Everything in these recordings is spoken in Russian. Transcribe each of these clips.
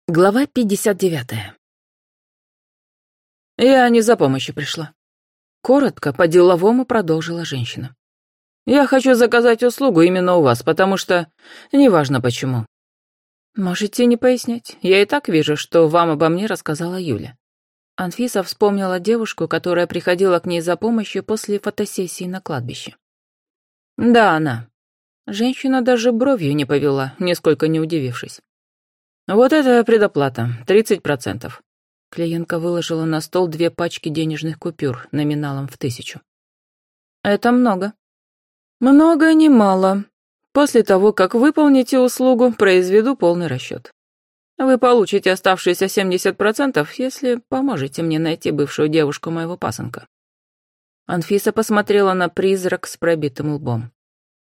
Глава 59. «Я не за помощью пришла», — коротко, по-деловому продолжила женщина. «Я хочу заказать услугу именно у вас, потому что... неважно почему». «Можете не пояснять. Я и так вижу, что вам обо мне рассказала Юля». Анфиса вспомнила девушку, которая приходила к ней за помощью после фотосессии на кладбище. «Да, она». Женщина даже бровью не повела, нисколько не удивившись. «Вот это предоплата, 30%. Клиентка выложила на стол 2 пачки денежных купюр номиналом в 1000. «Это много». «Много, не мало. После того, как выполните услугу, произведу полный расчет. Вы получите оставшиеся 70%, если поможете мне найти бывшую девушку моего пасынка». Анфиса посмотрела на призрак с пробитым лбом.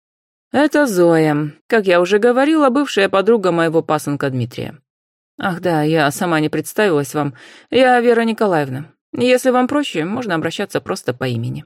«Это Зоя. Как я уже говорила, бывшая подруга моего пасынка Дмитрия. Ах да, я сама не представилась вам. Я Вера Николаевна. Если вам проще, можно обращаться просто по имени».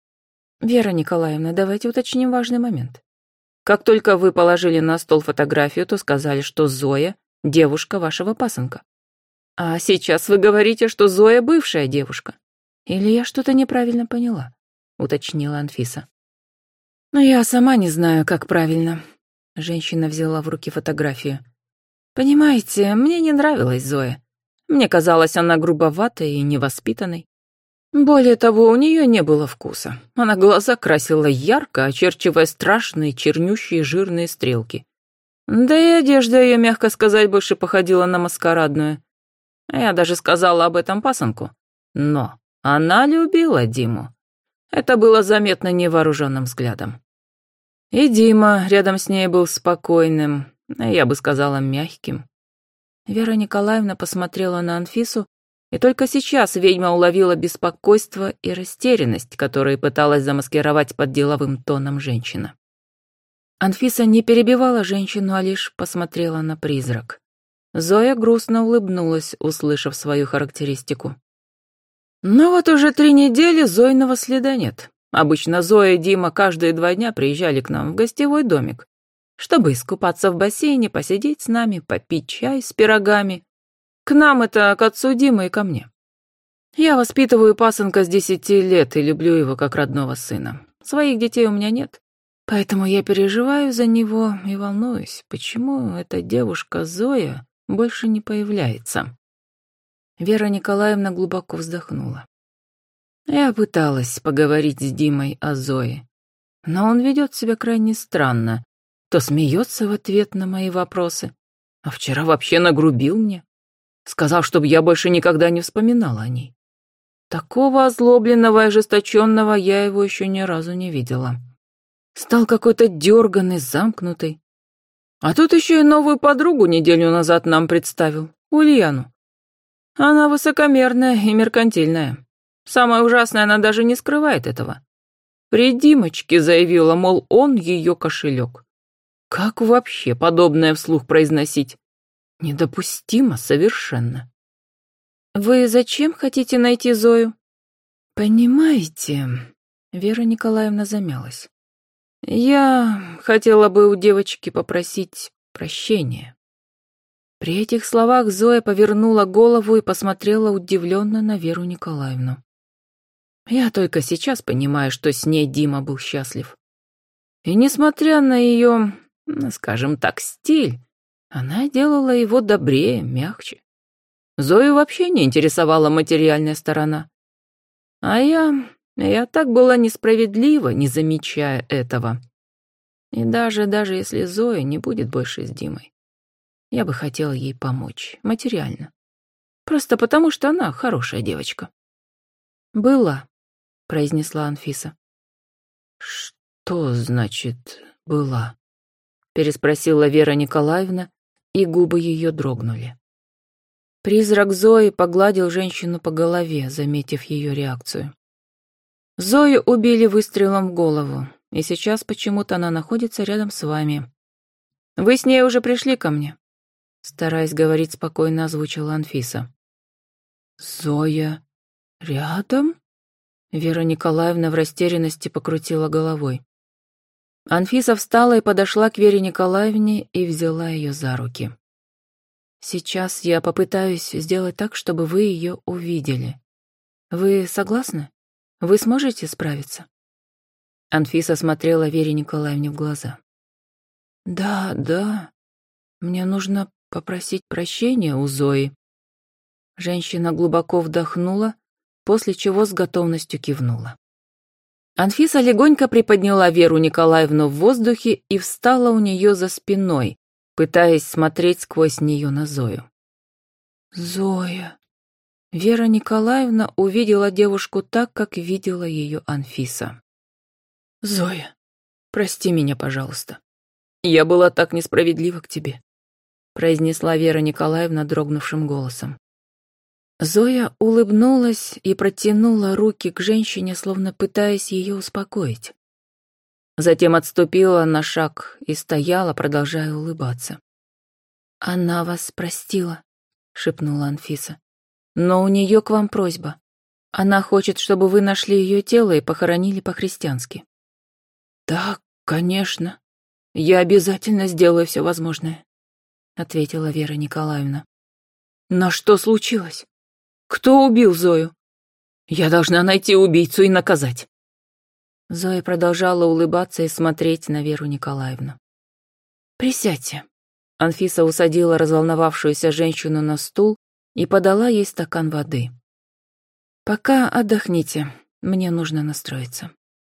«Вера Николаевна, давайте уточним важный момент. Как только вы положили на стол фотографию, то сказали, что Зоя — девушка вашего пасынка. А сейчас вы говорите, что Зоя — бывшая девушка. Или я что-то неправильно поняла?» — уточнила Анфиса. «Но я сама не знаю, как правильно». Женщина взяла в руки фотографию. «Понимаете, мне не нравилась Зоя. Мне казалось, она грубоватой и невоспитанной. Более того, у нее не было вкуса. Она глаза красила ярко, очерчивая страшные чернющие жирные стрелки. Да и одежда ее, мягко сказать, больше походила на маскарадную. Я даже сказала об этом пасынку. Но она любила Диму. Это было заметно невооруженным взглядом. И Дима рядом с ней был спокойным, я бы сказала, мягким». Вера Николаевна посмотрела на Анфису, и только сейчас ведьма уловила беспокойство и растерянность, которые пыталась замаскировать под деловым тоном женщина. Анфиса не перебивала женщину, а лишь посмотрела на призрак. Зоя грустно улыбнулась, услышав свою характеристику. «Ну вот уже 3 недели Зоиного следа нет. Обычно Зоя и Дима каждые 2 дня приезжали к нам в гостевой домик, чтобы искупаться в бассейне, посидеть с нами, попить чай с пирогами. К нам это к отцу Димы и ко мне. Я воспитываю пасынка с 10 лет и люблю его как родного сына. Своих детей у меня нет, поэтому я переживаю за него и волнуюсь, почему эта девушка Зоя больше не появляется». Вера Николаевна глубоко вздохнула. «Я пыталась поговорить с Димой о Зое, но он ведет себя крайне странно. То смеется в ответ на мои вопросы, а вчера вообще нагрубил мне. Сказал, чтобы я больше никогда не вспоминала о ней. Такого озлобленного и ожесточенного я его еще ни разу не видела. Стал какой-то дерганый, замкнутый. А тут еще и новую подругу неделю назад нам представил, Ульяну. Она высокомерная и меркантильная. Самое ужасное, она даже не скрывает этого. При Димочке заявила, мол, он ее кошелек. Как вообще подобное вслух произносить? Недопустимо совершенно». «Вы зачем хотите найти Зою?» «Понимаете...» — Вера Николаевна замялась. «Я хотела бы у девочки попросить прощения». При этих словах Зоя повернула голову и посмотрела удивленно на Веру Николаевну. Я только сейчас понимаю, что с ней Дима был счастлив. И несмотря на ее, скажем так, стиль, она делала его добрее, мягче. Зою вообще не интересовала материальная сторона. А я так была несправедлива, не замечая этого. И даже если Зоя не будет больше с Димой, я бы хотела ей помочь, материально. Просто потому, что она хорошая девочка». «Была», — произнесла Анфиса. «Что значит «была»?» — переспросила Вера Николаевна, и губы ее дрогнули. Призрак Зои погладил женщину по голове, заметив ее реакцию. «Зою убили выстрелом в голову, и сейчас почему-то она находится рядом с вами. Вы с ней уже пришли ко мне?» Стараясь говорить спокойно, озвучила Анфиса. «Зоя рядом?» Вера Николаевна в растерянности покрутила головой. Анфиса встала и подошла к Вере Николаевне и взяла ее за руки. Сейчас я попытаюсь сделать так, чтобы вы ее увидели. Вы согласны? Вы сможете справиться?» Анфиса смотрела Вере Николаевне в глаза. «Да, да, мне нужно попросить прощения у Зои». Женщина глубоко вдохнула, после чего с готовностью кивнула. Анфиса легонько приподняла Веру Николаевну в воздухе и встала у нее за спиной, пытаясь смотреть сквозь нее на Зою. «Зоя». Вера Николаевна увидела девушку так, как видела ее Анфиса. «Зоя, прости меня, пожалуйста. Я была так несправедлива к тебе», произнесла Вера Николаевна дрогнувшим голосом. Зоя улыбнулась и протянула руки к женщине, словно пытаясь ее успокоить. Затем отступила на шаг и стояла, продолжая улыбаться. «Она вас простила», — шепнула Анфиса. «Но у нее к вам просьба. Она хочет, чтобы вы нашли ее тело и похоронили по-христиански». «Да, конечно. Я обязательно сделаю все возможное», — ответила Вера Николаевна. «Но что случилось? Кто убил Зою? Я должна найти убийцу и наказать». Зоя продолжала улыбаться и смотреть на Веру Николаевну. «Присядьте». Анфиса усадила разволновавшуюся женщину на стул и подала ей стакан воды. «Пока отдохните, мне нужно настроиться».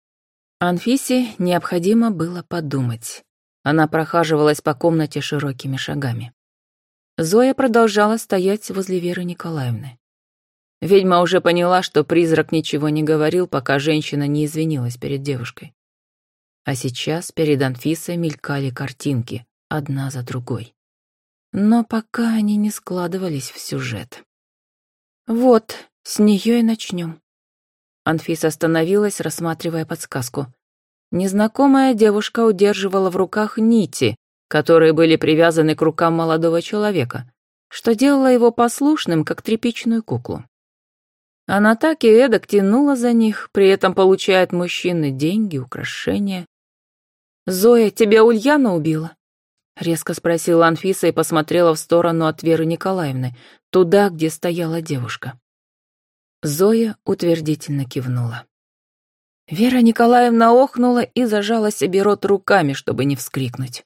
Анфисе необходимо было подумать. Она прохаживалась по комнате широкими шагами. Зоя продолжала стоять возле Веры Николаевны. Ведьма уже поняла, что призрак ничего не говорил, пока женщина не извинилась перед девушкой. А сейчас перед Анфисой мелькали картинки, одна за другой. Но пока они не складывались в сюжет. «Вот, с нее и начнем». Анфиса остановилась, рассматривая подсказку. Незнакомая девушка удерживала в руках нити, которые были привязаны к рукам молодого человека, что делало его послушным, как тряпичную куклу. Она так и эдак тянула за них, при этом получая от мужчины деньги, украшения. «Зоя, тебя Ульяна убила?» — резко спросила Анфиса и посмотрела в сторону от Веры Николаевны, туда, где стояла девушка. Зоя утвердительно кивнула. Вера Николаевна охнула и зажала себе рот руками, чтобы не вскрикнуть.